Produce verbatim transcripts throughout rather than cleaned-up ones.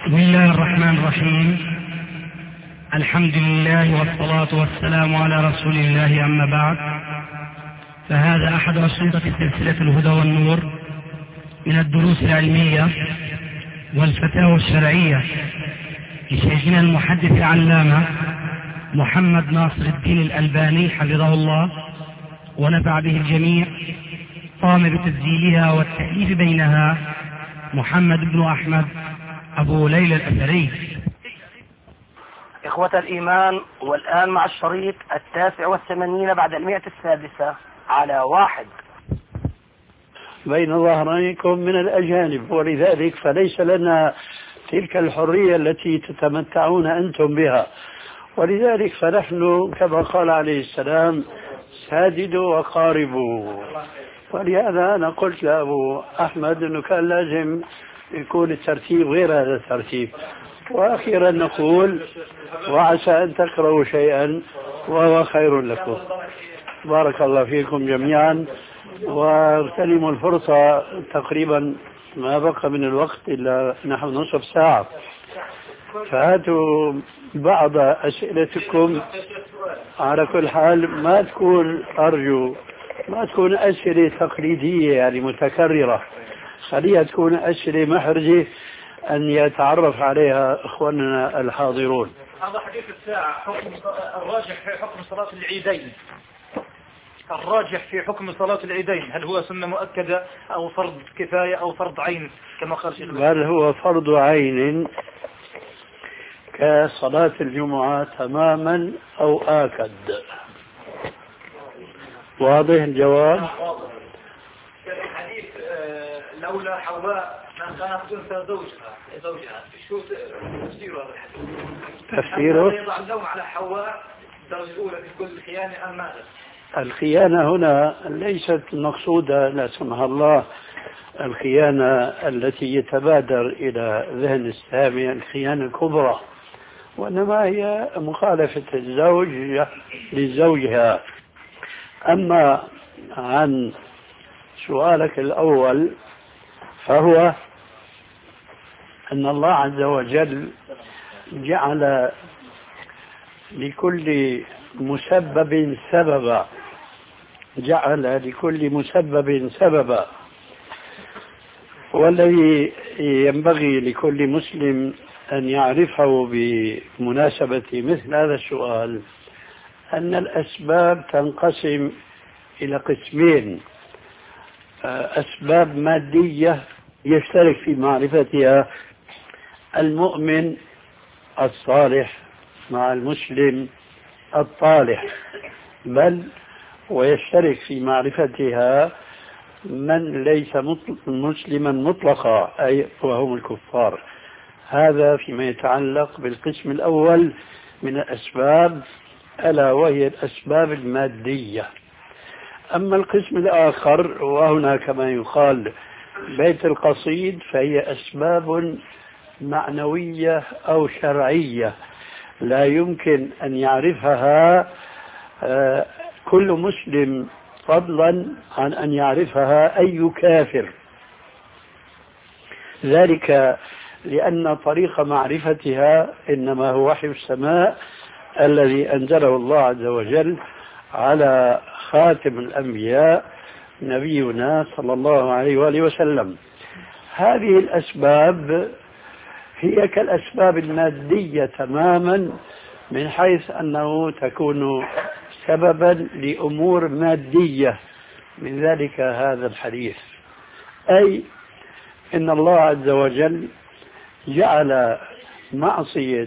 بسم الله الرحمن الرحيم. الحمد لله والصلاة والسلام على رسول الله، أما بعد، فهذا أحد أشرطة سلسلة الهدى والنور من الدروس العلمية والفتاوى الشرعية لشيخنا المحدث العلامة محمد ناصر الدين الألباني حفظه الله ونفع به الجميع. قام بتسجيلها والتأليف بينها محمد بن أحمد أبو ليلى الأثري. إخوة الإيمان، والآن مع الشريط التاسع والثمانين بعد المئة السادسة على واحد. بين ظهرانكم من الأجانب، ولذلك فليس لنا تلك الحرية التي تتمتعون أنتم بها، ولذلك فنحن كما قال عليه السلام ساددوا وقاربوا. ولهذا أنا قلت لأبو أحمد أنه كان لازم يكون الترتيب غير هذا الترتيب. وأخيرا نقول وعسى أن تكرهوا شيئا وهو خير لكم. بارك الله فيكم جميعا، واغتنموا الفرصة. تقريبا ما بقى من الوقت إلا نحو نصف ساعة، فهاتوا بعض أسئلتكم. على كل حال ما تكون أرجو ما تكون أسئلة تقليدية يعني متكررة، خليها تكون أسئلة محرجة أن يتعرف عليها إخواننا الحاضرون. هذا حديث الساعة. حكم الراجح في حكم صلاة العيدين الراجح في حكم صلاة العيدين هل هو سنة مؤكدة أو فرض كفاية أو فرض عين كما قال شيخ؟ بل هو فرض عين كصلاة الجمعة تماما أو آكد. واضح الجواب؟ الحديث لولا حواء ما كانت تنسى زوجها زوجها شو تفسيره هذا الحديث؟ تفسيره يضع اللوم على حواء الدرجة الأولى في كل خيانة أم ماذا؟ الخيانة هنا ليست المقصودة لا سمح الله الخيانة التي يتبادر إلى ذهن السامع الخيانة الكبرى، وإنما هي مخالفة الزوج لزوجها. أما عن سؤالك الأول فهو أن الله عز وجل جعل لكل مسبب سببا جعل لكل مسبب سببا والذي ينبغي لكل مسلم أن يعرفه بمناسبة مثل هذا السؤال أن الأسباب تنقسم إلى قسمين: أسباب مادية يشترك في معرفتها المؤمن الصالح مع المسلم الطالح، بل ويشترك في معرفتها من ليس مسلما مطلقا أي وهم الكفار. هذا فيما يتعلق بالقسم الأول من الأسباب، ألا وهي الأسباب المادية. أما القسم الآخر وهنا كما يقال بيت القصيد فهي أسباب معنوية أو شرعية لا يمكن أن يعرفها كل مسلم فضلا عن أن يعرفها أي كافر، ذلك لأن طريق معرفتها إنما هو وحي السماء الذي أنزله الله عز وجل على خاتم الأنبياء نبينا صلى الله عليه وآله وسلم. هذه الأسباب هي كالأسباب المادية تماما من حيث أنه تكون سببا لأمور مادية، من ذلك هذا الحديث، أي إن الله عز وجل جعل معصية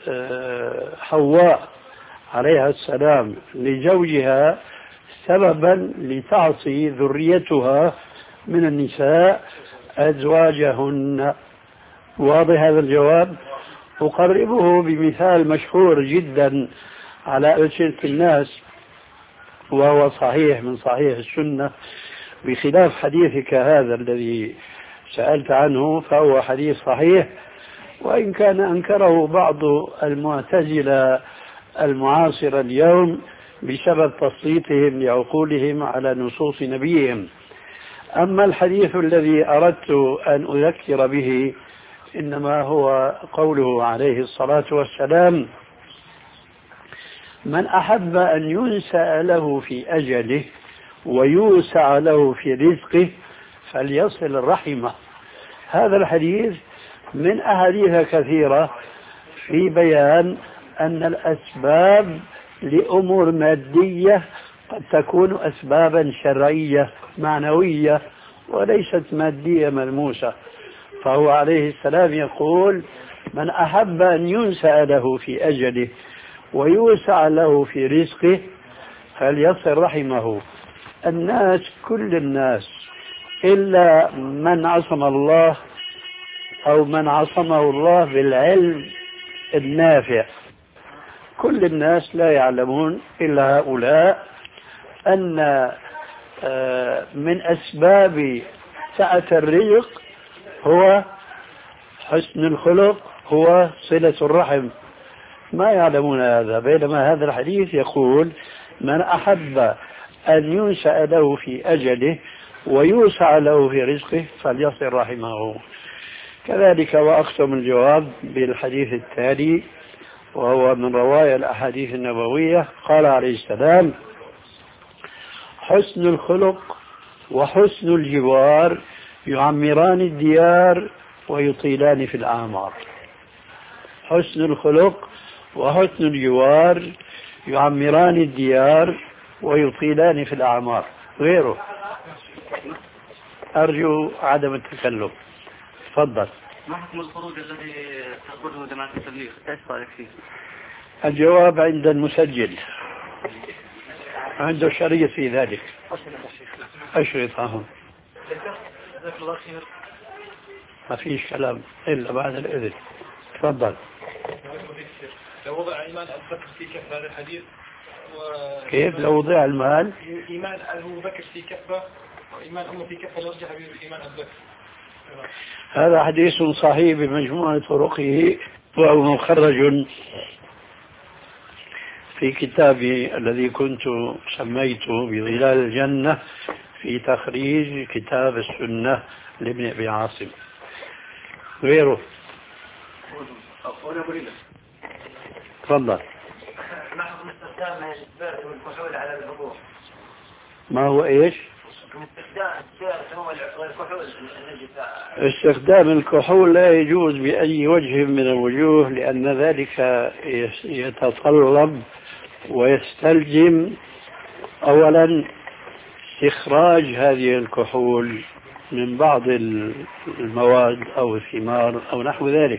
حواء عليها السلام لزوجها سببا لتعصي ذريتها من النساء أزواجهن. واضح هذا الجواب؟ أقربه بمثال مشهور جدا على ألسنة الناس وهو صحيح من صحيح السنة، بخلاف حديثك هذا الذي سألت عنه فهو حديث صحيح، وإن كان أنكره بعض المعتزلة المعاصرة اليوم بسبب تسليطهم لعقولهم على نصوص نبيهم. أما الحديث الذي أردت أن أذكر به إنما هو قوله عليه الصلاة والسلام: من أحب أن ينسأ له في أجله ويوسع له في رزقه فليصل رحمه. هذا الحديث من أحاديث كثيرة في بيان أن الأسباب لأمور مادية قد تكون أسبابا شرعية معنوية وليست مادية ملموسة. فهو عليه السلام يقول: من أحب أن ينسأ له في أجله ويوسع له في رزقه فليصل رحمه. الناس كل الناس إلا من عصم الله أو من عصمه الله بالعلم النافع، كل الناس لا يعلمون إلا هؤلاء أن من أسباب سعة الرزق هو حسن الخلق، هو صلة الرحم. ما يعلمون هذا، بينما هذا الحديث يقول: من أحب أن ينسأ له في أجله ويوسع له في رزقه فليصل رحمه. كذلك وأختم الجواب بالحديث التالي، وهو من رواية الأحاديث النبوية. قال عليه السلام: حسن الخلق وحسن الجوار يعمران الديار ويطيلان في الأعمار. حسن الخلق وحسن الجوار يعمران الديار ويطيلان في الأعمار. غيره أرجو عدم التكلم. تفضل. ما حكم الخروج الذي تقوله جماعة التبليغ؟ ايش رأيك فيه؟ الجواب عند المسجل، عنده شريط في ذلك. أشرط هون، ما فيش كلام إلا بعد الإذن. تفضل. لو وضع إيمان أبو بكر في كفة هذا الحديث و... كيف لو وضع المال؟ إيمان أبو بكر في كفة وإيمان أمه في كفة يرجح بإيمان أبو بكر. هذا حديث صحيح بمجموعة طرقه، وهو مخرج في كتابي الذي كنت سميته بظلال الجنة في تخريج كتاب السنة لابن أبي عاصم. غيره. تفضل. ما حكم استخدام السبيرت والكحول على الوضوء؟ ما هو ايش؟ استخدام الكحول لا يجوز بأي وجه من الوجوه، لأن ذلك يتطلب ويستلزم أولا استخراج هذه الكحول من بعض المواد أو الثمار أو نحو ذلك،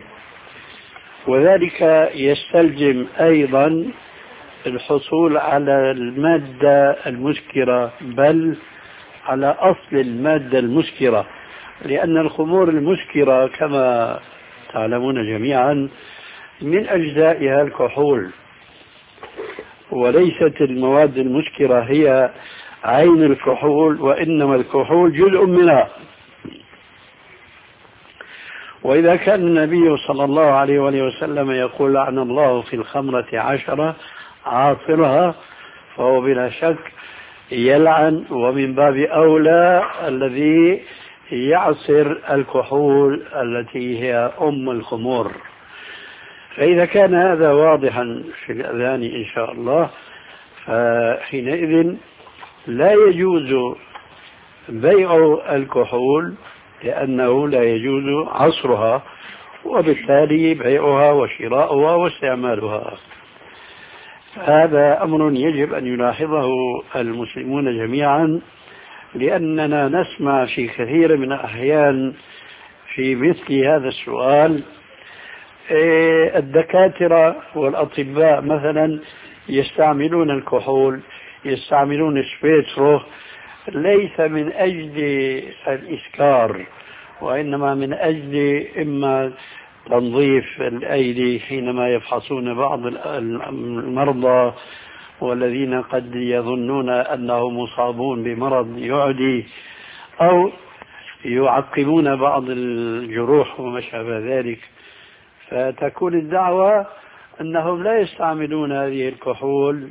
وذلك يستلزم أيضا الحصول على المادة المسكرة، بل على أصل المادة المسكرة، لأن الخمور المسكرة كما تعلمون جميعا من أجزائها الكحول، وليست المواد المسكرة هي عين الكحول، وإنما الكحول جزء منها. وإذا كان النبي صلى الله عليه وآله وسلم يقول: لعن الله في الخمرة عشرة عاصرها، فهو بلا شك يلعن، ومن باب أولى الذي يعصر الكحول التي هي أم الخمور. فإذا كان هذا واضحا في الأذهان إن شاء الله، فحينئذ لا يجوز بيع الكحول، لأنه لا يجوز عصرها، وبالتالي بيعها وشراؤها واستعمالها. هذا أمر يجب أن يلاحظه المسلمون جميعا، لأننا نسمع في كثير من الأحيان في مثل هذا السؤال الدكاترة والأطباء مثلا يستعملون الكحول، يستعملون سبيترو، ليس من أجل الإسكار، وإنما من أجل إما تنظيف الأيدي حينما يفحصون بعض المرضى والذين قد يظنون أنهم مصابون بمرض يعدي، أو يعقمون بعض الجروح وما شابه ذلك. فتكون الدعوة أنهم لا يستعملون هذه الكحول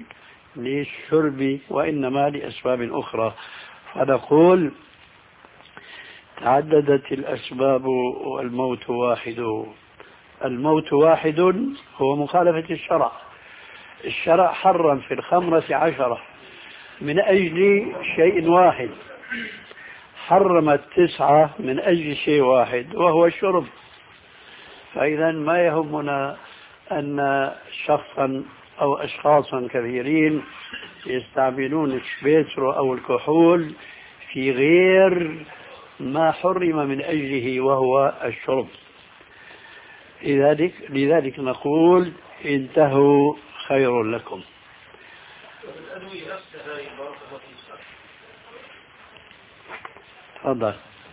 للشرب، وإنما لأسباب أخرى. فنقول تعددت الأسباب والموت واحد. الموت واحد هو مخالفة الشرع. الشرع حرم في الخمرة عشرة من أجل شيء واحد، حرم التسعة من أجل شيء واحد وهو الشرب. فإذا ما يهمنا أن شخصا أو أشخاصا كثيرين يستعملون السبيترو أو الكحول في غير ما حرم من أجله وهو الشرب. لذلك, لذلك نقول انتهوا خير لكم. تفضل.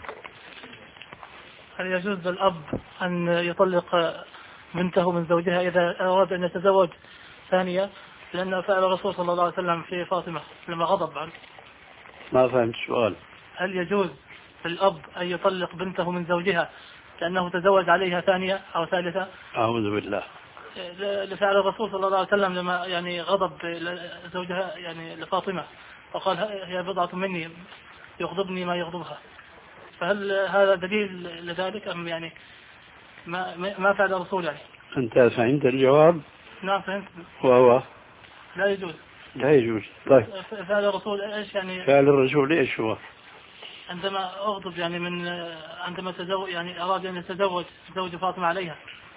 هل يجوز للأب أن يطلق بنته من زوجها إذا أراد أن يتزوج ثانية؟ لأن فعل الرسول صلى الله عليه وسلم في فاطمة لما غضب عنه. ما فهمت السؤال. هل يجوز للأب أن يطلق بنته من زوجها لأنه تزوج عليها ثانية أو ثالثة؟ أعوذ بالله. لفعل الرسول صلى الله عليه وسلم لما يعني غضب زوجها يعني لفاطمة وقال هي بضعة مني يغضبني ما يغضبها. فهل هذا دليل لذلك أم يعني ما ما فعل الرسول يعني؟ أنت فهمت الجواب؟ نعم فهمت. وهو لا يجوز. لا يجوز. طيب فعل الرسول ايش يعني؟ فعل الرسول ايش هو؟ عندما اغضب يعني من عندما تزوج يعني اراد ان يتزوج زوج فاطمة عليها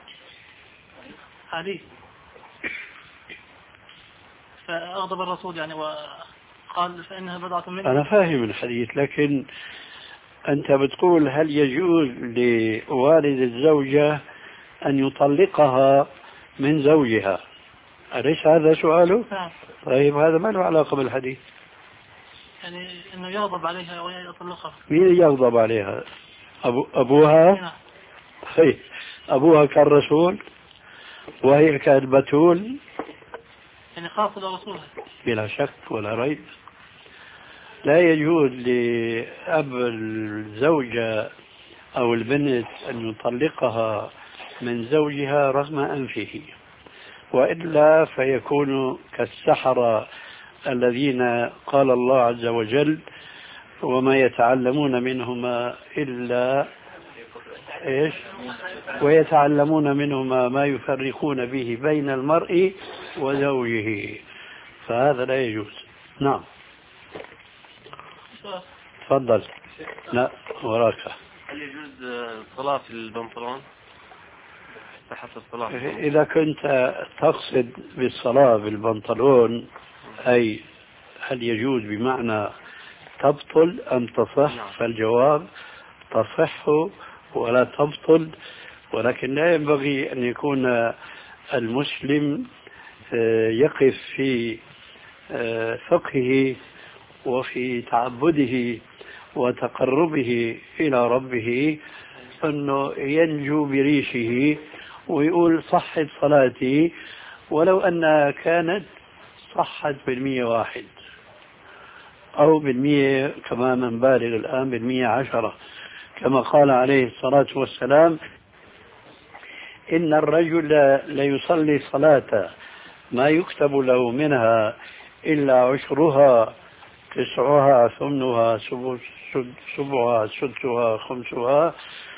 علي، فاغضب الرسول يعني وقال فانها بضعة مني. انا فاهم الحديث، لكن انت بتقول هل يجوز لوالد الزوجة ان يطلقها من زوجها؟ أليس هذا سؤاله؟ نعم. طيب هذا ما له علاقة بالحديث. يعني انه يغضب عليها ويطلقها. مين يغضب عليها؟ أبو أبوها؟ نعم. طيب أبوها كالرسول وهي كالبتول؟ يعني خاص لرسولها. بلا شك ولا ريب. لا يجوز لأب الزوجة أو البنت أن يطلقها من زوجها رغم أنفه، وإلا فيكون كالسحرة الذين قال الله عز وجل وما يتعلمون منهما إلا إيش ويتعلمون منهما ما يفرقون به بين المرء وزوجه، فهذا لا يجوز. نعم تفضل. لا وراك. هل يجوز الصلاة في البنطلون؟ إذا كنت تقصد بالصلاة بالبنطلون أي هل يجوز بمعنى تبطل أم تصح، فالجواب تصح ولا تبطل، ولكن لا ينبغي أن يكون المسلم يقف في فقهه وفي تعبده وتقربه إلى ربه أنه ينجو بريشه ويقول صحت صلاتي ولو أنها كانت صحت بالمية واحد أو بالمية كما من بالغ الآن بالمية عشرة، كما قال عليه الصلاة والسلام إن الرجل ليصلي صلاة ما يكتب له منها إلا عشرها تسعها ثمنها سبعها سدسها خمسها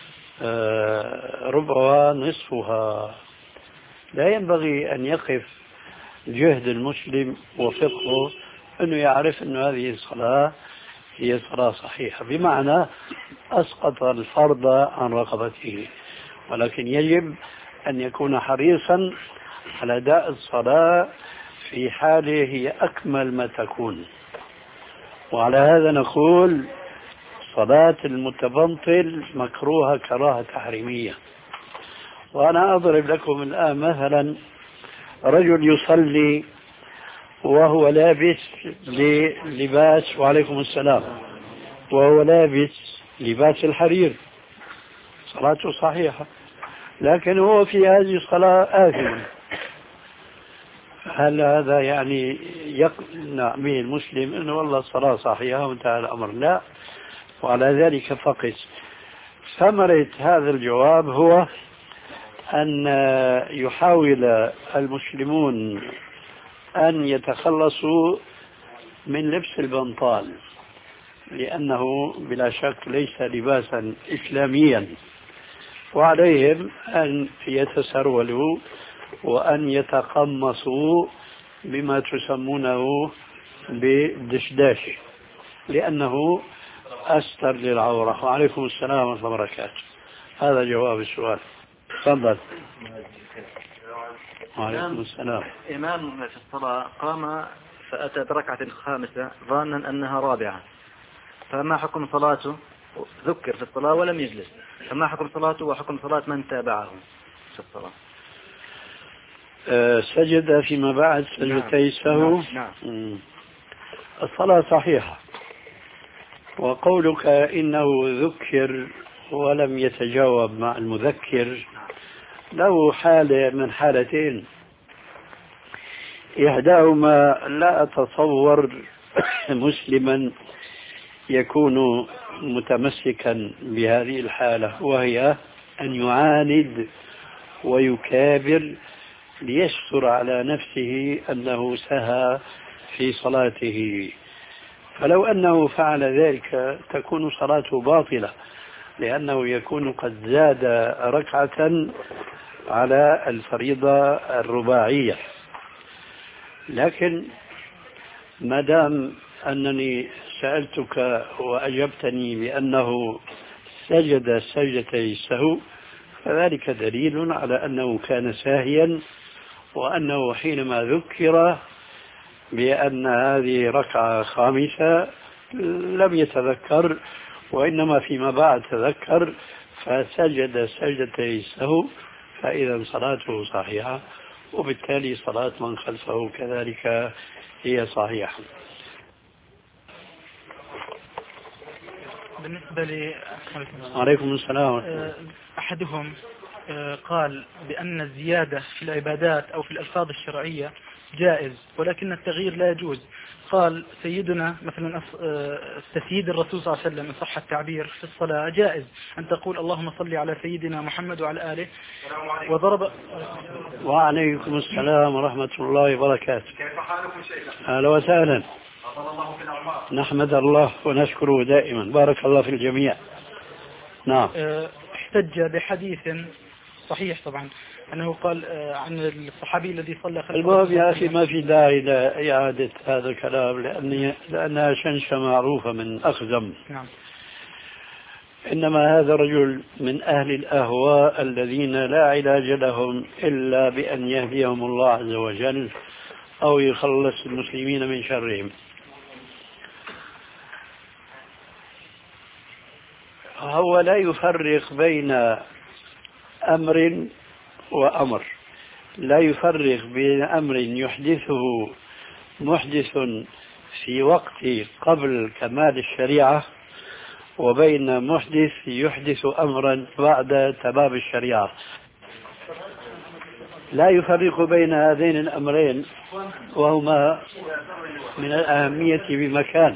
ربعها نصفها. لا ينبغي أن يقف جهد المسلم وفقه أنه يعرف أن هذه الصلاة هي صلاة صحيحة بمعنى أسقط الفرض عن رقبته، ولكن يجب أن يكون حريصا على أداء الصلاة في حاله هي أكمل ما تكون. وعلى هذا نقول صلاة المتبنطل مكروهة كراهة تحريمية. وأنا أضرب لكم الآن مثلا رجل يصلي وهو لابس لباس وعليكم السلام وهو لابس لباس الحرير، صلاته صحيحة، لكن هو في هذه الصلاة آثم. هل هذا يعني يقنع به المسلم أنه والله الصلاة صحيحة وانتهى الأمر؟ لا. وعلى ذلك فقس. ثمرة هذا الجواب هو أن يحاول المسلمون أن يتخلصوا من لبس البنطال، لأنه بلا شك ليس لباسا إسلاميا، وعليهم أن يتسرولوا وأن يتقمصوا بما تسمونه بالدشداش، لأنه أستر للعورة. وعليكم السلام ورحمة الله وبركاته. هذا جواب السؤال. تفضل. وعليكم السلام. إمام في الصلاة قام فأتى بركعة خامسة ظانا أنها رابعة، فما حكم صلاته؟ ذكر في الصلاة ولم يجلس، فما حكم صلاته وحكم صلاة من تابعه في الصلاة؟ أه سجد فيما بعد سجدتي السهو. نعم. نعم. الصلاة صحيحة، وقولك إنه ذكر ولم يتجاوب مع المذكر له حالة من حالتين، إحداهما لا أتصور مسلما يكون متمسكا بهذه الحالة، وهي أن يعاند ويكابر ليستر على نفسه أنه سهى في صلاته، فلو أنه فعل ذلك تكون صلاته باطلة، لأنه يكون قد زاد ركعة على الفريضة الرباعية. لكن ما دام أنني سألتك وأجبتني بأنه سجد سجدتي السهو، فذلك دليل على أنه كان ساهيا، وأنه حينما ذكر بأن هذه ركعة خامسة لم يتذكر، وإنما فيما بعد تذكر فسجد سجدتي السهو، فإذا صلاته صحيحة، وبالتالي صلاة من خلفه كذلك هي صحيحة. بالنسبة لي عليكم السلام. أحدهم قال بأن الزيادة في العبادات أو في الألفاظ الشرعية جائز، ولكن التغيير لا يجوز. قال سيدنا مثلا تسييد الرسول صلى الله عليه وسلم إن صح التعبير في الصلاة جائز، أن تقول اللهم صل على سيدنا محمد وعلى آله. وضرب. وعليكم السلام ورحمة الله وبركاته. كيف حالكم شيخنا؟ أهلا وسهلا. أطال الله في الأعمار. نحمد الله ونشكره دائما. بارك الله في الجميع. نعم. احتج بحديث صحيح طبعا أنه قال عن الصحابي الذي صلى خلف المهم يا أخي ما في داعي لإعادة هذا الكلام، لأني لأنها شنشة معروفة من أخزم. نعم. إنما هذا رجل من أهل الأهواء الذين لا علاج لهم إلا بأن يهديهم الله عز وجل أو يخلص المسلمين من شرهم. هو لا يفرق بين أمر وأمر، لا يفرق بين أمر يحدثه محدث في وقت قبل كمال الشريعة وبين محدث يحدث أمرا بعد تمام الشريعة. لا يفرق بين هذين الأمرين، وهما من الأهمية بمكان.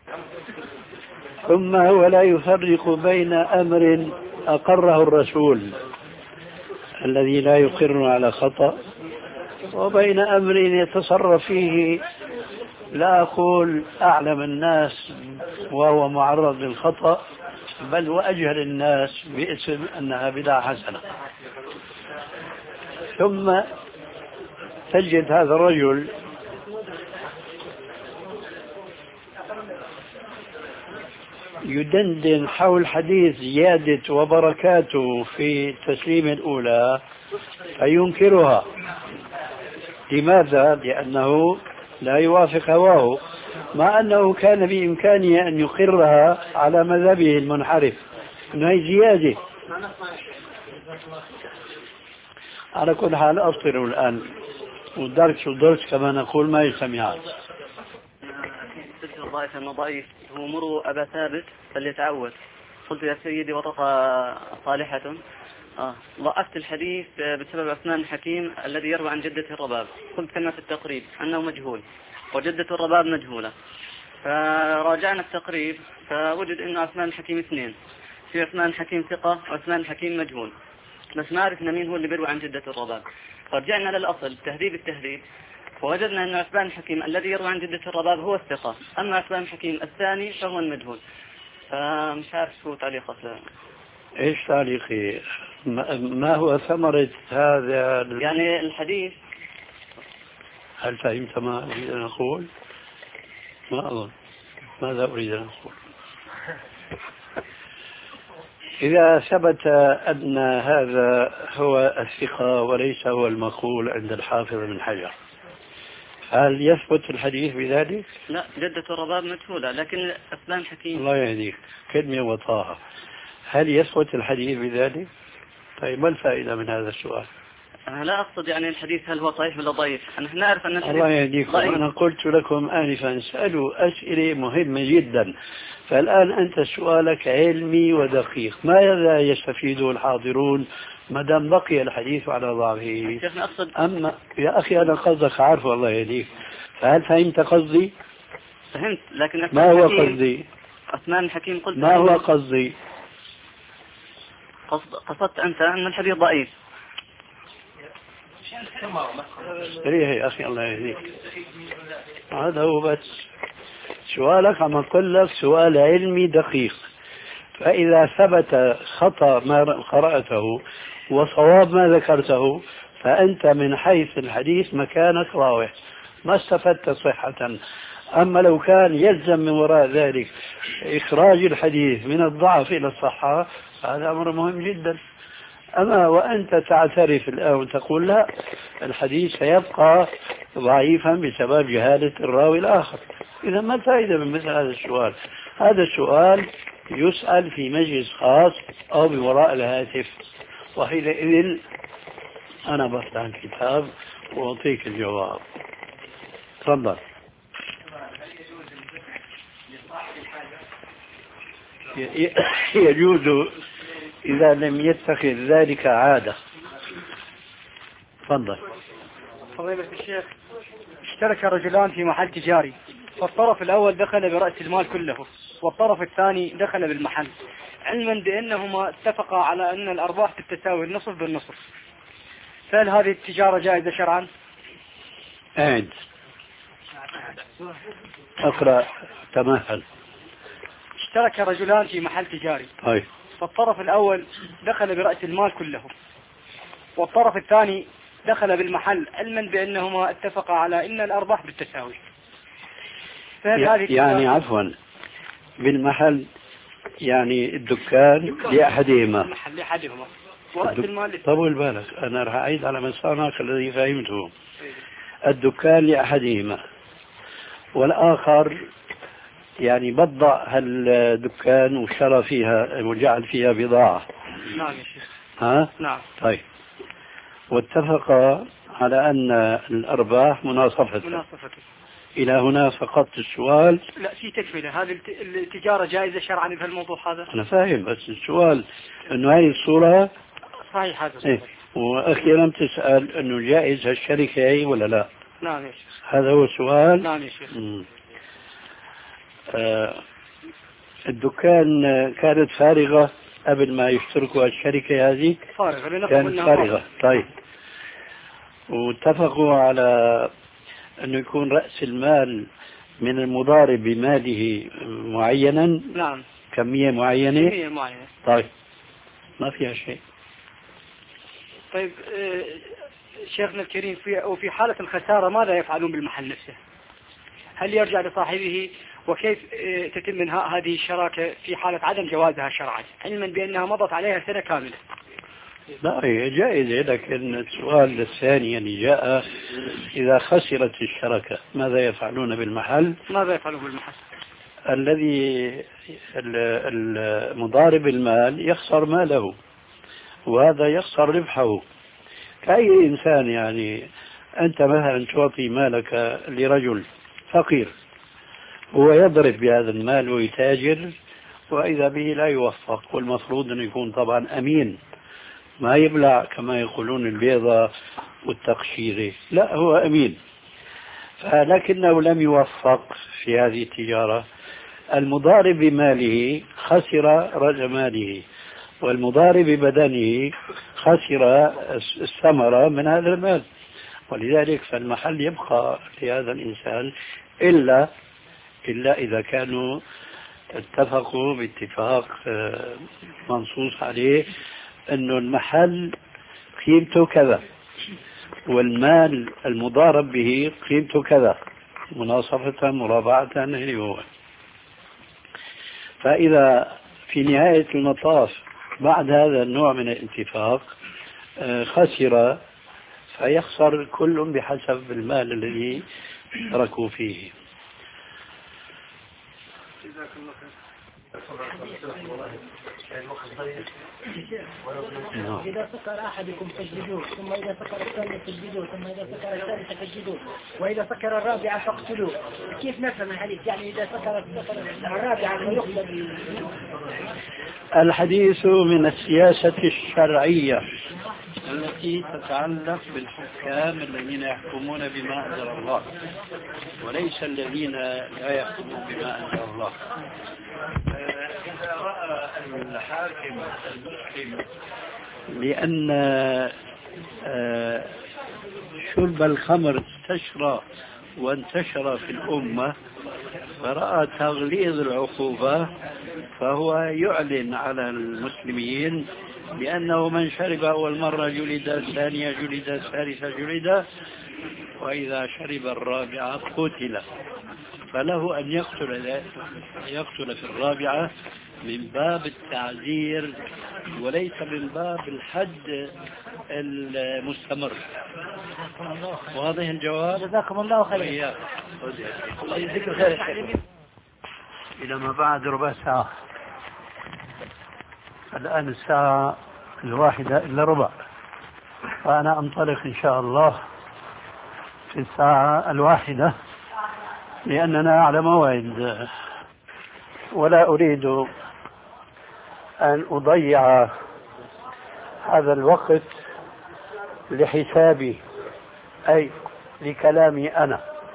ثم هو لا يفرق بين أمر أقره الرسول الذي لا يقر على خطأ وبين أمر يتصرف فيه لا أقول أعلم الناس وهو معرض للخطأ، بل وأجهل الناس باسم أنها بدعة حسنة. ثم تجد هذا الرجل يدندن حول حديث زيادة وبركاته في التسليم الأولى فينكرها. لماذا؟ لأنه لا يوافق هواه، مع أنه كان بإمكانه أن يقرها على مذهبه المنحرف إنه هي زيادة. على كل حال أفطر الآن، والدرس والدرس كما نقول ما يجتمعان. الضعيف المضايف هو مروا أبا ثابت فليتعود. قلت يا سيدي وطق صالحة آه. ضعفت الحديث بسبب عثمان الحكيم الذي يروى عن جدة الرباب. قلت كما في التقريب أنه مجهول وجدة الرباب مجهولة، فراجعنا التقريب فوجد أن عثمان الحكيم اثنين، في عثمان الحكيم ثقة وعثمان الحكيم مجهول، بس ما عرفنا مين هو اللي بيروى عن جدة الرباب. فرجعنا للأصل تهذيب التهذيب، فوجدنا أن عثمان الحكيم الذي يروي عن جدة الرباب هو الثقة، أما عثمان الحكيم الثاني فهو المجهول. فمش عارف شو تعليقك له. ايش تعليقي؟ ما هو ثمرة هذا يعني الحديث؟ هل فهمت ما أريد أن أقول؟ ما أظن. ماذا أريد أن أقول؟ إذا ثبت أن هذا هو الثقة وليس هو المقول عند الحافظ بن حجر، هل يثبت الحديث بذلك؟ لا، جدة الرباب مجهولة، لكن عثمان حكيم. الله يهديك، كلمة وطاها. هل يثبت الحديث بذلك؟ طيب ما الفائدة من هذا السؤال؟ أنا لا أقصد يعني الحديث هل هو ضعيف ولا ضعيف، نحن نعرف أن الحديث الله يهديكم. أنا قلت لكم آنفا اسألوا أسئلة مهمة جدا، فالآن أنت سؤالك علمي ودقيق، ماذا يستفيده الحاضرون ما دام بقي الحديث على ضعفه؟ أقصد... أما يا أخي أنا قصدك عارفه، الله يهديك، فهل فهمت قصدي؟ فهمت، لكن ما هو قصدي؟ عثمان الحكيم قلت ما هو قصدي؟ قصد... قصدت أنت أن الحديث ضعيف. استريح يا أخي الله يهديك، هذا هو بس سؤالك. عم أقول لك سؤال علمي دقيق، فإذا ثبت خطأ ما قرأته وصواب ما ذكرته فأنت من حيث الحديث مكانك راوح، ما استفدت صحة. أما لو كان يلزم من وراء ذلك إخراج الحديث من الضعف إلى الصحة هذا أمر مهم جدا. أما وأنت تعترف الآن وتقول لا، الحديث سيبقى ضعيفا بسبب جهالة الراوي الآخر، إذا ما الفائدة من مثل هذا السؤال؟ هذا السؤال يسأل في مجلس خاص أو بوراء الهاتف، وحينئذ أنا بفتح الكتاب وأعطيك الجواب. تفضل. يجوز إذا لم يتخذ ذلك عادة. تفضل. فضيلة الشيخ، اشترك رجلان في محل تجاري، فالطرف الأول دخل برأس المال كله والطرف الثاني دخل بالمحل، علما بأنهما اتفقا على أن الأرباح تتساوي النصف بالنصف، فهل هذه التجارة جائزة شرعا؟ أعد أقرأ تماثل. اشترك رجلان في محل تجاري، طيب. فالطرف الأول دخل برأس المال كله والطرف الثاني دخل بالمحل، علما بأنهما اتفقا على أن الأرباح بالتساوي، فهل هذه يعني عفوا بالمحل يعني الدكان لأحدهما المحل لأحدهما ورأس المال. طول بالك، أنا راح أعيد على مسامعك الذي فهمته. الدكان لأحدهما والآخر يعني بضع هالدكان وشرى فيها وجعل فيها بضاعة. نعم يا شيخ. ها؟ نعم. طيب. واتفق على أن الأرباح مناصفة. مناصفة. إلى هنا فقط السؤال. لا، في تكملة. هذه التجارة جائزة شرعا في الموضوع هذا؟ أنا فاهم، بس السؤال إنه هذه الصورة صحيح. هذا إيه؟ وأخيرا تسأل إنه جائز هالشركة هي ولا لا؟ نعم يا شيخ. هذا هو السؤال. نعم يا شيخ. آه الدكان كانت فارغة قبل ما يشتركوا الشركة هذه؟ فارغة. كانت فارغة. طيب. واتفقوا على أنه يكون رأس المال من المضارب بماله معينا. نعم. كمية معينة. كمية معينة. طيب. ما فيها شيء. طيب آه شيخنا الكريم، في وفي حالة الخسارة ماذا يفعلون بالمحل نفسه؟ هل يرجع لصاحبه؟ وكيف آه تتم انهاء هذه الشراكة في حالة عدم جوازها شرعا، علما بأنها مضت عليها سنة كاملة؟ لا، هي جائزة، لكن السؤال الثاني يعني جاء إذا خسرت الشركة ماذا يفعلون بالمحل؟ ماذا يفعلون بالمحل؟ الذي المضارب المال يخسر ماله وهذا يخسر ربحه كأي إنسان. يعني أنت مثلا تعطي مالك لرجل فقير، هو يضرب بهذا المال ويتاجر وإذا به لا يوفق، والمفروض أن يكون طبعا أمين، ما يبلع كما يقولون البيضة والتقشيرة، لا هو أمين، لكنه لم يوفق في هذه التجارة. المضارب بماله خسر رأس ماله، والمضارب ببدنه خسر الثمرة من هذا المال. ولذلك فالمحل يبقى لهذا الإنسان إلا إلا إذا كانوا اتفقوا باتفاق منصوص عليه أنه المحل قيمته كذا والمال المضارب به قيمته كذا مناصفة مرابعة هو. فإذا في نهاية المطاف بعد هذا النوع من الاتفاق خسر فيخسر كل بحسب المال الذي اشتركوا فيه. إذا سكر أحدكم فاجلدوه، ثم إذا سكر الثاني فاجلدوه، ثم إذا سكر الثالث فاجلدوه، وإذا سكر الرابعة فاقتلوه. كيف نفهم الحديث؟ يعني إذا سكر الرابعة فيقتل. الحديث من السياسة الشرعية التي تتعلق بالحكام الذين يحكمون بما أنزل الله وليس الذين لا يحكمون بما أنزل الله. إذا رأى الحاكم المسلم لأن شرب الخمر استشرى وانتشر في الأمة فرأى تغليظ العقوبة فهو يعلن على المسلمين بأنه من شرب أول مرة جلد، الثانية جلد، الثالثة جلد، وإذا شرب الرابعة قتل. فله أن يقتل يقتل في الرابعة من باب التعزير وليس من باب الحد المستمر. واضح الجواب؟ جزاكم الله خير. الله يجزيك خير. إلى ما بعد ربع ساعة. الآن الساعة الواحدة إلا ربع، فأنا أنطلق إن شاء الله في الساعة الواحدة لأننا على موعد، ولا أريد أن أضيع هذا الوقت لحسابي أي لكلامي أنا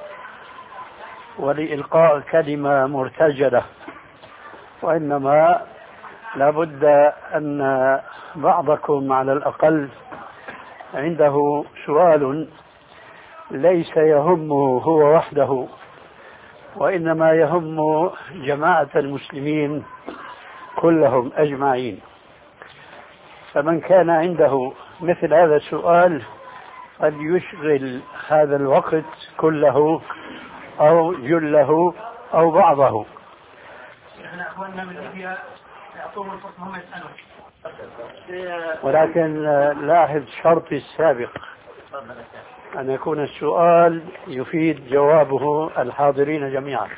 ولإلقاء كلمة مرتجلة، وإنما لابد أن بعضكم على الأقل عنده سؤال ليس يهمه هو وحده وإنما يهم جماعة المسلمين كلهم أجمعين. فمن كان عنده مثل هذا السؤال فليشغل هذا الوقت كله أو جله أو بعضه. احنا اخواننا من ليبيا يعطوهم الفرصة هم يسألون، ولكن لاحظ شرطي السابق أن يكون السؤال يفيد جوابه الحاضرين جميعا.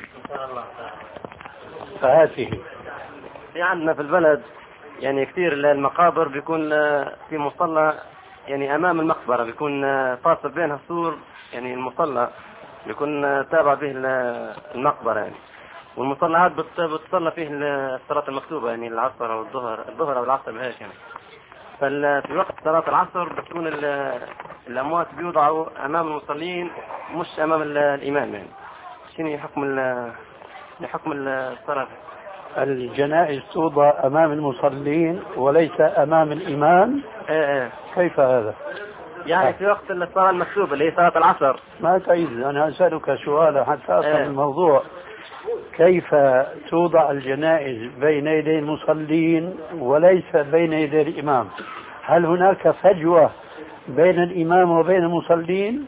فهاته في عندنا في البلد يعني كثير المقابر بيكون في مصلى يعني أمام المقبرة بيكون فاصل بينها السور، يعني المصلى بيكون تابع به المقبرة يعني، والمصلى هذا بتصلى فيه الصلاة المكتوبة يعني العصر أو الظهر الظهر أو العصر بهيك يعني. ففي وقت صلاة العصر بتكون الأموات بيوضعوا أمام المصلين مش أمام الإمام يعني. شنو حكم حكم الصلاة؟ الجنائز توضع أمام المصلين وليس أمام الإمام. ايه ايه. كيف هذا؟ يعني في وقت الصلاة المكتوبة اللي هي صلاة العصر. ما تعيد، أنا أسألك سؤالا حتى أفهم ايه. الموضوع كيف توضع الجنائز بين يدي المصلين وليس بين يدي الإمام؟ هل هناك فجوة بين الإمام وبين المصلين؟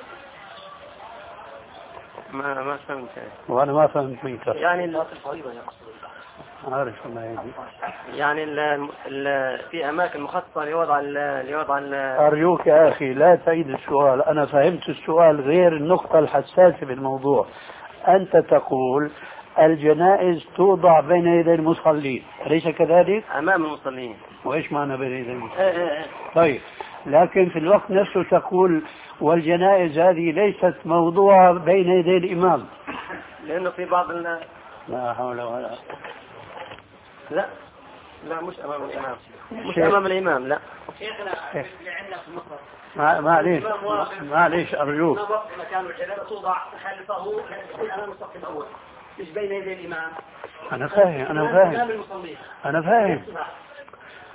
ما ما فهمت. وأنا ما فهمت منك. يعني عارف ما يجي. يعني ال ال في أماكن مخصصة لوضع ال لوضع ال أرجوك يا أخي لا تعيد السؤال، أنا فهمت السؤال غير النقطة الحساسة بالموضوع. أنت تقول الجنائز توضع بين يدي المصلين، أليس كذلك؟ أمام المصلين. وإيش معنى بين يدي المصلين؟ ايه ايه ايه. طيب، لكن في الوقت نفسه تقول والجنائز هذه ليست موضوعة بين يدي الإمام. لأنه في بعض الناس لا حول ولا قوة. لا لا مش أمام الإمام، مش أمام الإمام لا. شيخنا اللي عندنا في مصر ما معليش معليش أرجوك. مكان الجنازة توضع خلفه يكون أمام الصف الأول مش بين يدي الإمام. أنا فاهم أنا فاهم أنا فاهم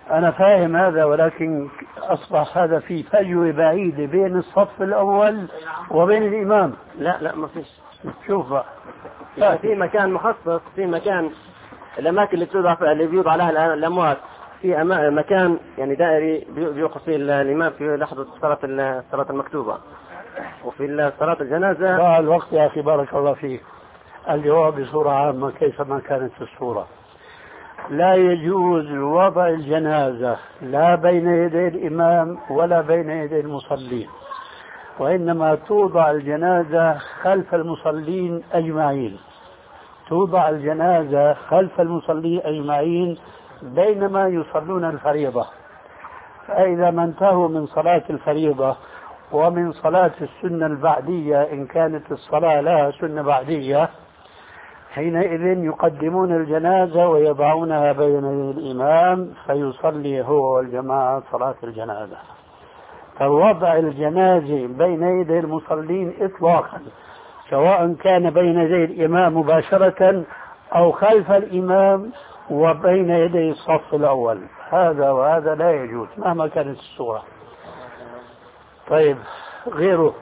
أنا فاهم هذا، ولكن أصبح هذا في فجوة بعيدة بين الصف الأول وبين الإمام. لا لا ما فيش. شوف يعني في مكان مخصص، في مكان الأماكن اللي توضع اللي بيوضع لها الأموات، في مكان يعني دائري بيوقف فيه الإمام في لحظة صلاة الصلاة المكتوبة، وفي صلاة الجنازة ضاع الوقت يا أخي بارك الله فيك. الجواب بصورة عامة كيفما كانت الصورة. لا يجوز وضع الجنازة لا بين يدي الإمام ولا بين يدي المصلين، وإنما توضع الجنازة خلف المصلين أجمعين. توضع الجنازة خلف المصلين أجمعين بينما يصلون الفريضة. فإذا ما انتهوا من صلاة الفريضة ومن صلاة السنة البعدية إن كانت الصلاة لها سنة بعدية، حينئذ يقدمون الجنازة ويضعونها بين الإمام فيصلي هو والجماعة صلاة الجنازة. فوضع الجنازة بين يدي المصلين إطلاقا، سواء كان بين يدي الإمام مباشرة أو خلف الإمام وبين يدي الصف الأول، هذا وهذا لا يجوز مهما كانت الصورة. طيب غيره؟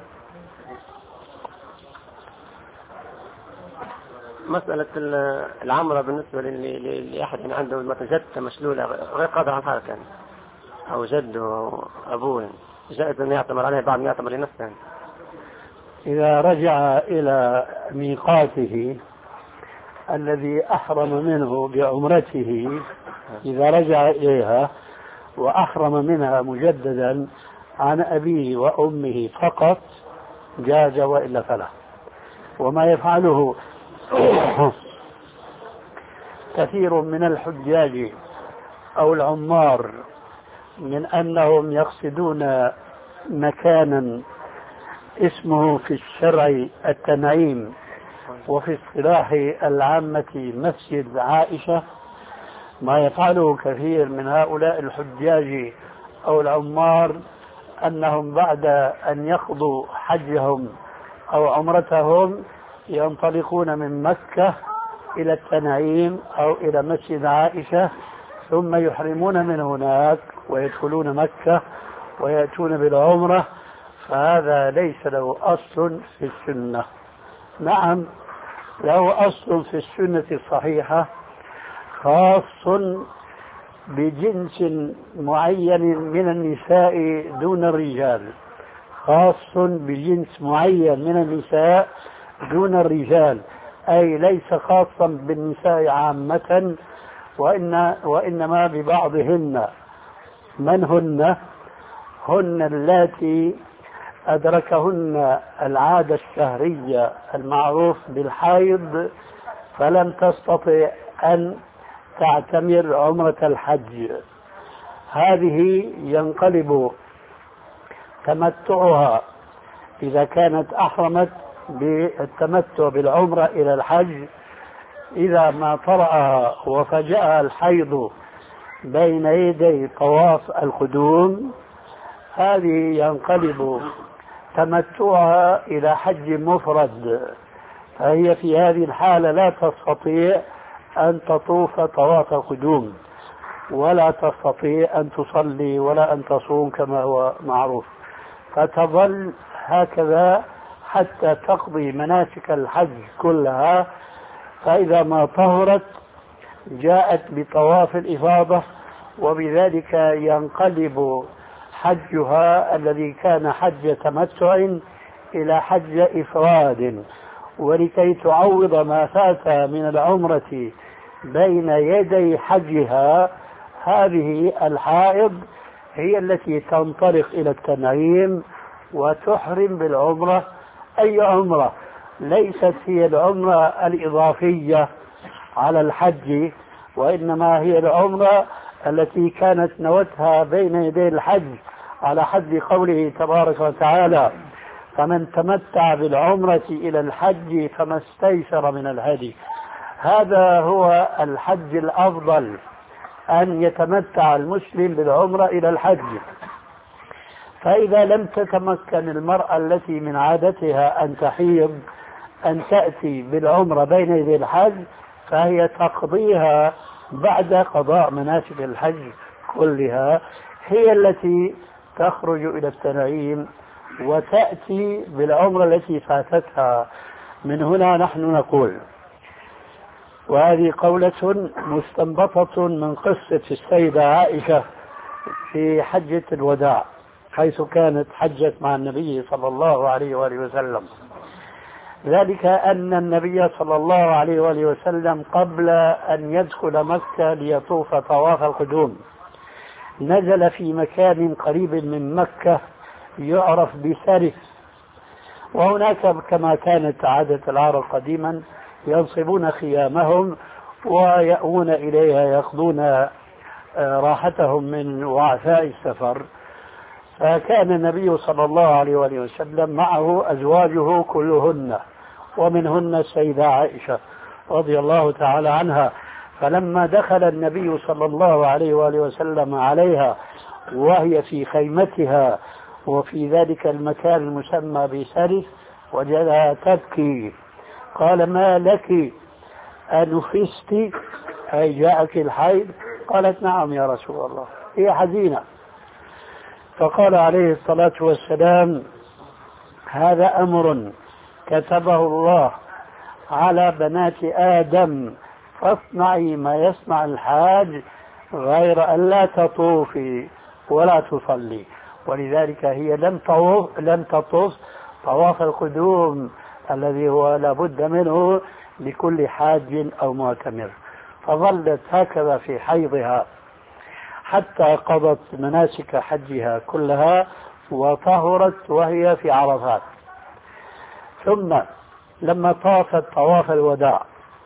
مسألة العمرة بالنسبة لأحد عنده جدة مشلولة غير قادر على الحركة أو جده أو أبوه، جائز أن يعتمر عليه بعد ما يعتمر لنفسه. إذا رجع إلى ميقاته الذي أحرم منه بعمرته، إذا رجع إليها وأحرم منها مجددا عن أبيه وأمه فقط جاز، وإلا فلا. وما يفعله كثير من الحجاج أو العمار من أنهم يقصدون مكانا اسمه في الشرع التنعيم وفي اصطلاح العامة مسجد عائشة، ما يفعله كثير من هؤلاء الحجاج أو العمار أنهم بعد أن يقضوا حجهم أو عمرتهم ينطلقون من مكة إلى التنعيم أو إلى مسجد عائشة، ثم يحرمون من هناك ويدخلون مكة ويأتون بالعمرة، فهذا ليس له أصل في السنة. نعم له أصل في السنة الصحيحة خاص بجنس معين من النساء دون الرجال، خاص بجنس معين من النساء دون الرجال، أي ليس خاصا بالنساء عامة، وإن وإنما ببعضهن. من هن؟ هن اللاتي أدركهن العادة الشهرية المعروف بالحيض فلم تستطع أن تعتمر عمرة الحج، هذه ينقلب تمتعها إذا كانت أحرمت بالتمتع بالعمرة إلى الحج، إذا ما طرأها وفجأها الحيض بين يدي طواف القدوم، هذه ينقلب تمتعها إلى حج مفرد، فهي في هذه الحالة لا تستطيع أن تطوف طواف قدوم، ولا تستطيع أن تصلي ولا أن تصوم كما هو معروف، فتظل هكذا حتى تقضي مناسك الحج كلها. فإذا ما طهرت جاءت بطواف الإفاضة، وبذلك ينقلب حجها الذي كان حج تمتع إلى حج إفراد. ولكي تعوض ما فات من العمرة بين يدي حجها، هذه الحائض هي التي تنطلق إلى التنعيم وتحرم بالعمرة، أي عمرة، ليست هي العمرة الإضافية على الحج، وإنما هي العمرة التي كانت نوتها بين يدي الحج، على حد قوله تبارك وتعالى: فمن تمتع بالعمرة إلى الحج فما استيسر من الهدي. هذا هو الحج الأفضل، أن يتمتع المسلم بالعمرة إلى الحج. فإذا لم تتمكن المرأة التي من عادتها أن تحيض أن تأتي بالعمرة بين يدي الحج، فهي تقضيها بعد قضاء مناسك الحج كلها هي التي تخرج إلى التنعيم وتأتي بالعمرة التي فاتتها. من هنا نحن نقول، وهذه قولة مستنبطة من قصة السيدة عائشة في حجة الوداع، حيث كانت حجت مع النبي صلى الله عليه وآله وسلم. ذلك أن النبي صلى الله عليه وآله وسلم قبل أن يدخل مكة ليطوف طواف القدوم نزل في مكان قريب من مكة يعرف بسرف، وهناك كما كانت عادة العرب قديما ينصبون خيامهم ويأوون إليها يقضون راحتهم من وعثاء السفر. فكان النبي صلى الله عليه وآله وسلم معه أزواجه كلهن، ومنهن السيدة عائشة رضي الله تعالى عنها. فلما دخل النبي صلى الله عليه وآله وسلم عليها وهي في خيمتها وفي ذلك المكان المسمى بسرف وجدها تبكي، قال: ما لك أنفست؟ أي جاءك الحيض؟ قالت: نعم يا رسول الله، هي حزينة. فقال عليه الصلاة والسلام: هذا أمر كتبه الله على بنات آدم، فاصنعي ما يصنع الحاج غير أن لا تطوفي ولا تصلي. ولذلك هي لم تطوف لم تطوف طواف القدوم الذي هو لابد منه لكل حاج أو معتمر، فظلت هكذا في حيضها حتى قضت مناسك حجها كلها وطهرت وهي في عرفات. ثم لما طافت طواف الوداع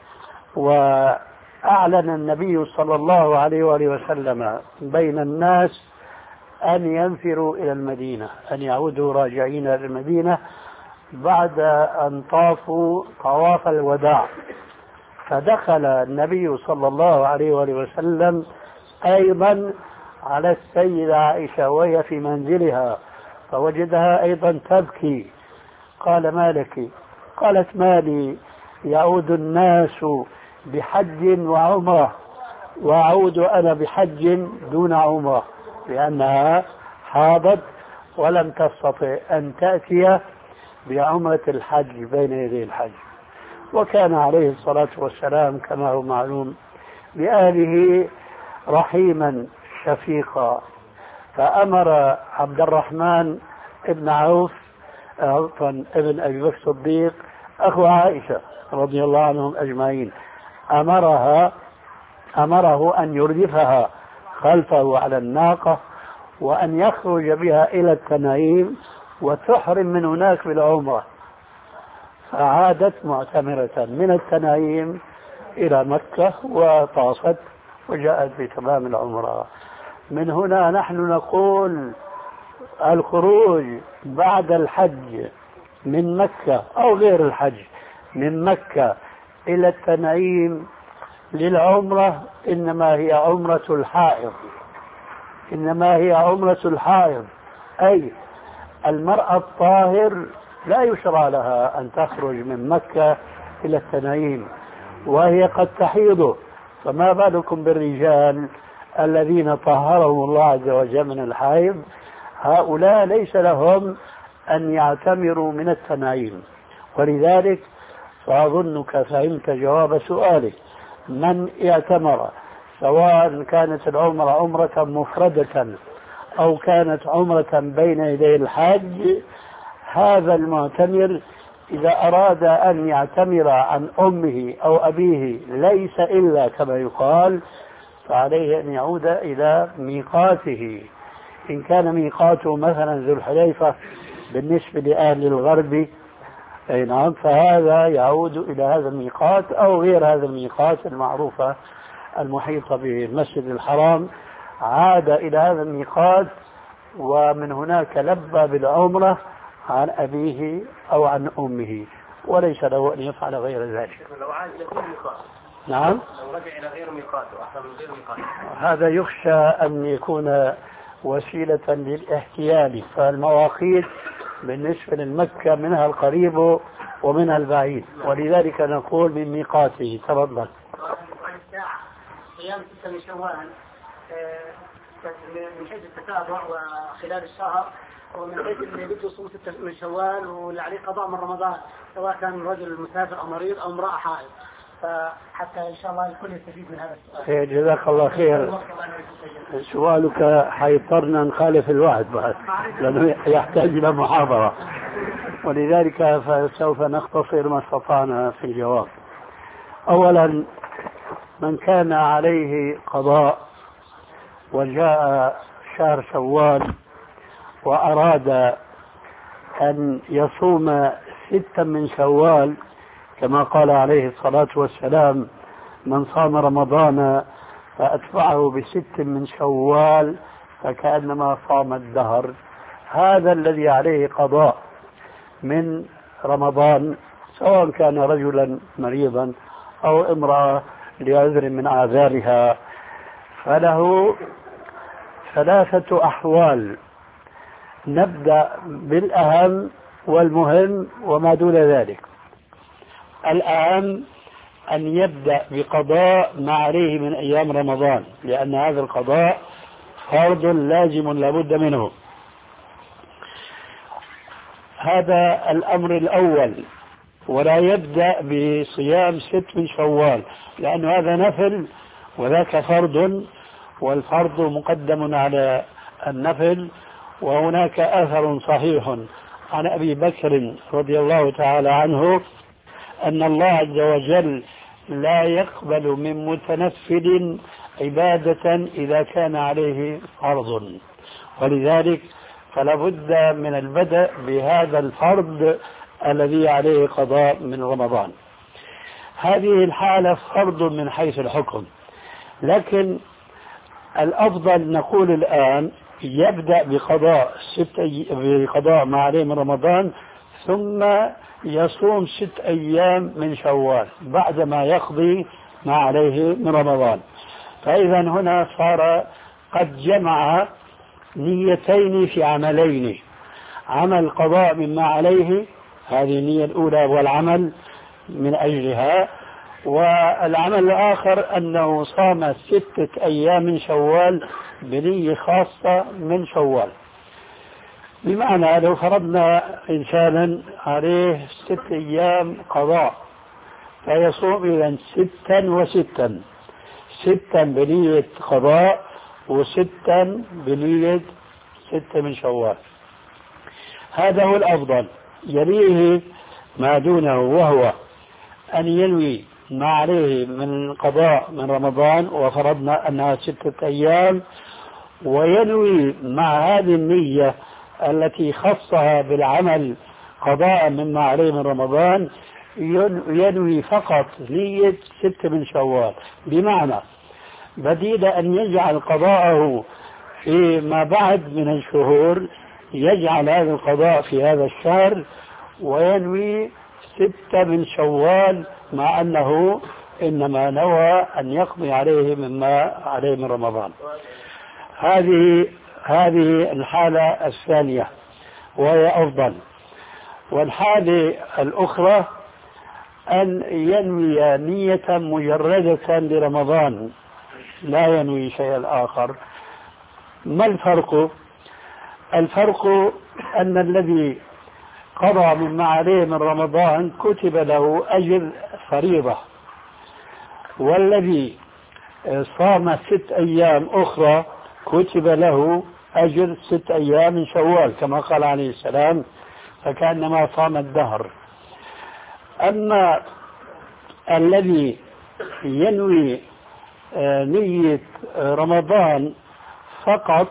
وأعلن النبي صلى الله عليه وآله وسلم بين الناس أن ينفروا إلى المدينة، أن يعودوا راجعين إلى المدينة بعد أن طافوا طواف الوداع، فدخل النبي صلى الله عليه وآله وسلم أيضا على السيدة عائشة وهي في منزلها، فوجدها أيضا تبكي. قال: ما لك؟ قالت: ما لي يعود الناس بحج وعمرة وأعود أنا بحج دون عمرة، لأنها حاضت ولم تستطع أن تأتي بعمرة الحج بين يدي الحج. وكان عليه الصلاة والسلام كما هو معلوم بأهله رحيما شفيقا، فأمر عبد الرحمن ابن عوف عفوا ابن أبي بكر الصديق أخو عائشة رضي الله عنهم أجمعين، أمرها أمره أن يردفها خلفه على الناقة وأن يخرج بها إلى التنعيم وتحرم من هناك بالعمرة. فعادت معتمرة من التنعيم إلى مكة وطافت وجاءت بتمام العمرة. من هنا نحن نقول الخروج بعد الحج من مكة أو غير الحج من مكة إلى التنعيم للعمرة إنما هي عمرة الحائض، إنما هي عمرة الحائض، أي المرأة الطاهر لا يشرع لها أن تخرج من مكة إلى التنعيم وهي قد تحيض، فما بالكم بالرجال الذين طهرهم الله عز وجل من الحيض؟ هؤلاء ليس لهم أن يعتمروا من التنعيم. ولذلك فأظنك فهمت جواب سؤالك: من اعتمر سواء كانت العمرة عمرة مفردة أو كانت عمرة بين يدي الحج، هذا المعتمر إذا أراد أن يعتمر عن أمه أو أبيه ليس إلا كما يقال، فعليه أن يعود إلى ميقاته. إن كان ميقاته مثلا ذو الحليفة بالنسبة لأهل الغرب، أي نعم، فهذا يعود إلى هذا الميقات أو غير هذا الميقات المعروفة المحيطة بالمسجد الحرام، عاد إلى هذا الميقات ومن هناك لبى بالعمرة عن أبيه أو عن أمه، وليس له أن يفعل غير ذلك. لو عاد إلى غير ميقات. نعم. لو رجع إلى غير ميقات وأحسن من غير ميقات. هذا يخشى أن يكون وسيلة للاحتيال، فالمواقيت بالنسبة للمكة منها القريب ومنها البعيد، ولذلك نقول من ميقاته. تفضل. صيام ستة من شوال من حيث التتابع وخلال الشهر، ومن حيث اللي بده يصوم ستة من شوال واللي عليه قضاء من رمضان، سواء كان رجل مسافر أو مريض أو امرأة حائض، فحتى إن شاء الله الكل يستفيد من هذا السؤال. جزاك الله خير. سؤالك حيضطرنا نخالف الوعد بعد لأنه يحتاج إلى محاضرة، ولذلك فسوف نختصر ما استطعنا في الجواب. أولا، من كان عليه قضاء وجاء شهر شوال وأراد أن يصوم ستا من شوال كما قال عليه الصلاة والسلام: من صام رمضان فأتبعه بست من شوال فكأنما صام الدهر، هذا الذي عليه قضاء من رمضان، سواء كان رجلا مريضا أو امرأة لعذر من أعذارها، فله ثلاثة أحوال. نبدأ بالأهم والمهم وما دون ذلك. الأهم أن يبدأ بقضاء ما عليه من أيام رمضان، لأن هذا القضاء فرض لازم لابد منه. هذا الأمر الأول. ولا يبدأ بصيام ست من شوال، لأن هذا نفل وذاك فرض، والفرض مقدم على النفل. وهناك أثر صحيح عن أبي بكر رضي الله تعالى عنه أن الله عز وجل لا يقبل من متنفل عبادة إذا كان عليه فرض، ولذلك فلا بد من البدء بهذا الفرض الذي عليه قضاء من رمضان. هذه الحالة فرض من حيث الحكم، لكن الأفضل نقول الآن يبدأ بقضاء ست أي... بقضاء ما عليه من رمضان، ثم يصوم ست أيام من شوال بعدما يقضي ما عليه من رمضان. فإذا هنا صار قد جمع نيتين في عملين: عمل قضاء مما عليه، هذه النية الأولى والعمل من أجلها، والعمل الآخر أنه صام ستة أيام من شوال بنية خاصة من شوال. بمعنى لو فرضنا إنسانا عليه ست أيام قضاء فيصوم إذا ستا وستا، ستا بنية قضاء وستا بنية ستة من شوال. هذا هو الأفضل. يليه ما دونه، وهو أن ينوي ما عليه من قضاء من رمضان، وفرضنا أنها ستة أيام، وينوي مع هذه النية التي خصها بالعمل قضاء مما عليه من رمضان ينوي فقط نية ستة من شوال. بمعنى بديل أن يجعل قضاءه فيما بعد من الشهور، يجعل هذا القضاء في هذا الشهر وينوي ستة من شوال، مع أنه إنما نوى أن يقضي عليه مما عليه من رمضان. هذه هذه الحالة الثانية وهي أفضل. والحالة الأخرى أن ينوي نية مجردة لرمضان، لا ينوي شيئا آخر. ما الفرق؟ الفرق أن الذي قضى مما عليه من رمضان كتب له أجر فريضة، والذي صام ست أيام أخرى كتب له أجر ست أيام من شوال كما قال عليه السلام: فكأنما صام الدهر. أما الذي ينوي نية رمضان فقط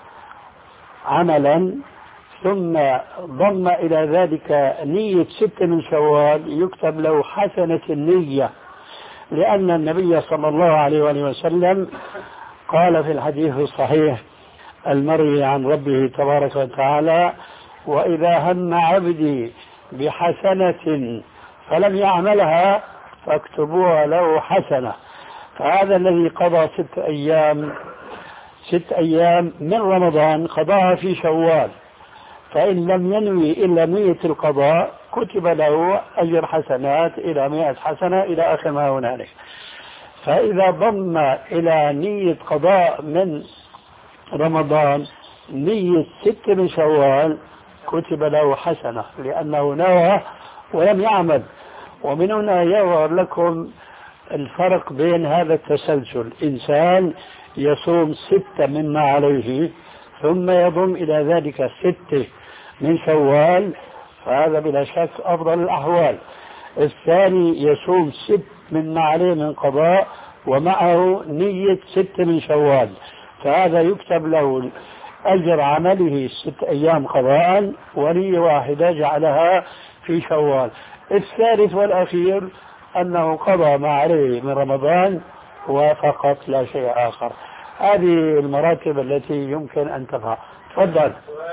عملا ثم ضم إلى ذلك نية ستة من شوال يكتب له حسنة النية، لأن النبي صلى الله عليه وسلم قال في الحديث الصحيح المروي عن ربه تبارك وتعالى: وإذا هم عبدي بحسنة فلم يعملها فاكتبوها له حسنة. فهذا الذي قضى ست أيام ست أيام من رمضان قضاها في شوال، فإن لم ينوي إلا نية القضاء كتب له أجر حسنات إلى مئة حسنة إلى آخر ما هنالك. فإذا ضم إلى نية قضاء من رمضان نية ستة من شوال كتب له حسنة لأنه نوى ولم يعمل. ومن هنا يظهر لكم الفرق بين هذا التسلسل. إنسان يصوم ستة مما عليه ثم يضم إلى ذلك ستة من شوال، فهذا بلا شك أفضل الأحوال. الثاني يصوم ست مما عليه من قضاء ومعه نية ستة من شوال، فهذا يكتب له أجر عمله ست أيام قضاء ونية واحدة جعلها في شوال. الثالث والأخير أنه قضى ما عليه من رمضان وفقط لا شيء آخر. هذه المراتب التي يمكن أن تفعل. تفضل.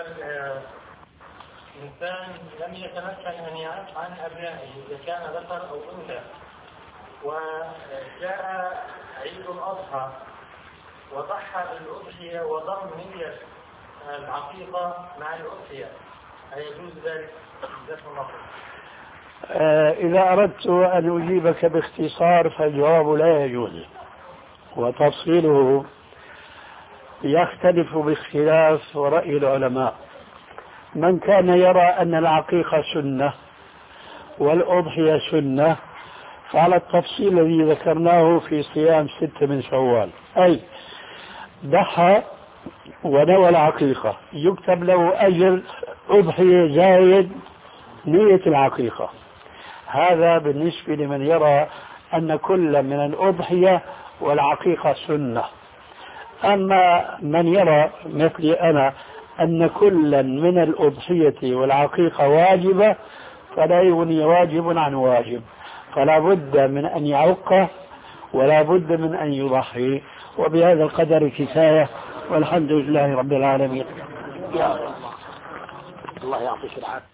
إنسان لم يتمكن أن يعرف عن أبنائه إذا كان ذكر أو أنثى، وجاء عيد الأضحى وضحى بالأضحية وضم نية العقيقة مع الأضحية، أيجوز ذلك؟ جزاكم الله خير. إذا أردت أن أجيبك باختصار فالجواب لا يجوز، وتفصيله يختلف باختلاف رأي العلماء. من كان يرى أن العقيقة سنة والأضحية سنة فعلى التفصيل الذي ذكرناه في صيام ستة من شوال، أي ضحى ونوى العقيقة يكتب له أجر أضحية زايد نية العقيقة. هذا بالنسبة لمن يرى أن كل من الأضحية والعقيقة سنة. أما من يرى مثلي أنا أن كل من الأضحية والعقيقة واجبة فلا يغني واجب عن واجب، فلا بد من أن يعق ولا بد من أن يضحي. وبهذا القدر كفاية، والحمد لله رب العالمين. يا الله يعطيك العافية.